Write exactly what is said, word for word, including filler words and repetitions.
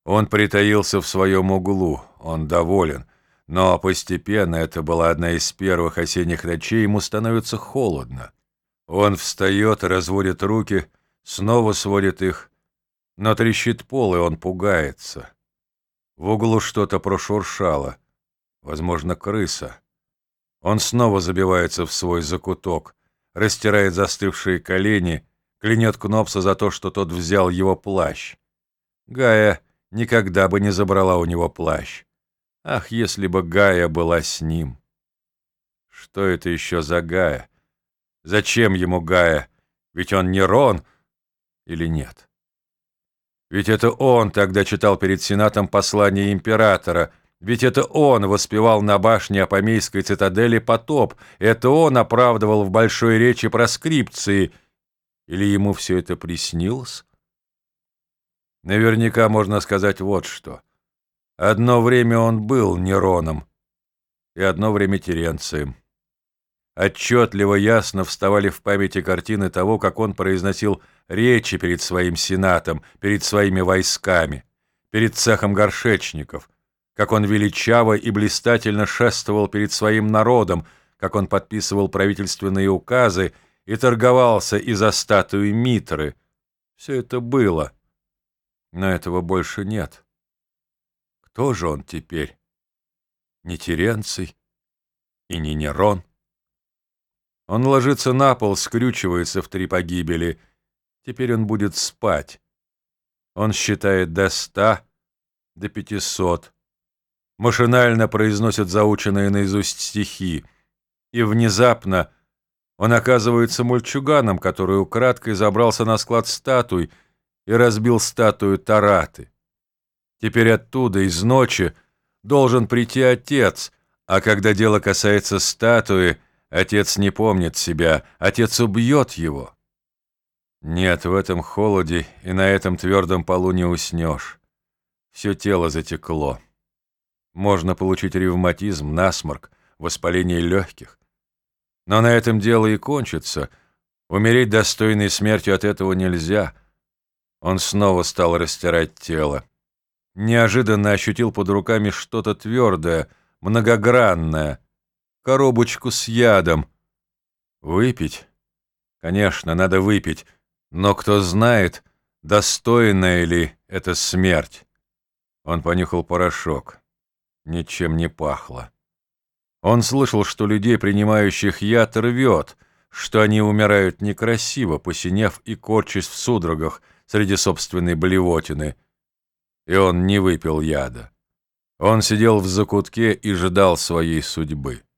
Он притаился в своем углу, он доволен, но постепенно, это была одна из первых осенних ночей, ему становится холодно. Он встает, разводит руки, снова сводит их, но трещит пол, и он пугается. В углу что-то прошуршало, возможно, крыса. Он снова забивается в свой закуток, растирает застывшие колени, клянет Кнопса за то, что тот взял его плащ. Гая никогда бы не забрала у него плащ. Ах, если бы Гая была с ним! Что это еще за Гая? Зачем ему Гая? Ведь он не Рон или нет? Ведь это он тогда читал перед Сенатом послание императора. Ведь это он воспевал на башне Апомейской цитадели потоп. Это он оправдывал в большой речи проскрипции. Или ему все это приснилось? Наверняка можно сказать вот что. Одно время он был Нероном, и одно время Теренцием. Отчетливо ясно вставали в памяти картины того, как он произносил речи перед своим сенатом, перед своими войсками, перед цехом горшечников, как он величаво и блистательно шествовал перед своим народом, как он подписывал правительственные указы и торговался из-за статуи Митры. Все это было, но этого больше нет. Кто же он теперь? Не Теренций и не Нерон. Он ложится на пол, скрючивается в три погибели. Теперь он будет спать. Он считает до ста, до пятисот. Машинально произносит заученные наизусть стихи. И внезапно он оказывается мальчуганом, который украдкой забрался на склад статуй и разбил статую Тараты. Теперь оттуда, из ночи, должен прийти отец, а когда дело касается статуи, отец не помнит себя, отец убьет его. Нет, в этом холоде и на этом твердом полу не уснешь. Все тело затекло. Можно получить ревматизм, насморк, воспаление легких. Но на этом дело и кончится. Умереть достойной смертью от этого нельзя. Он снова стал растирать тело. Неожиданно ощутил под руками что-то твердое, многогранное, коробочку с ядом. Выпить? Конечно, надо выпить, но кто знает, достойная ли это смерть. Он понюхал порошок. Ничем не пахло. Он слышал, что людей, принимающих яд, рвет, что они умирают некрасиво, посинев и корчась в судорогах среди собственной блевотины. И он не выпил яда. Он сидел в закутке и ждал своей судьбы.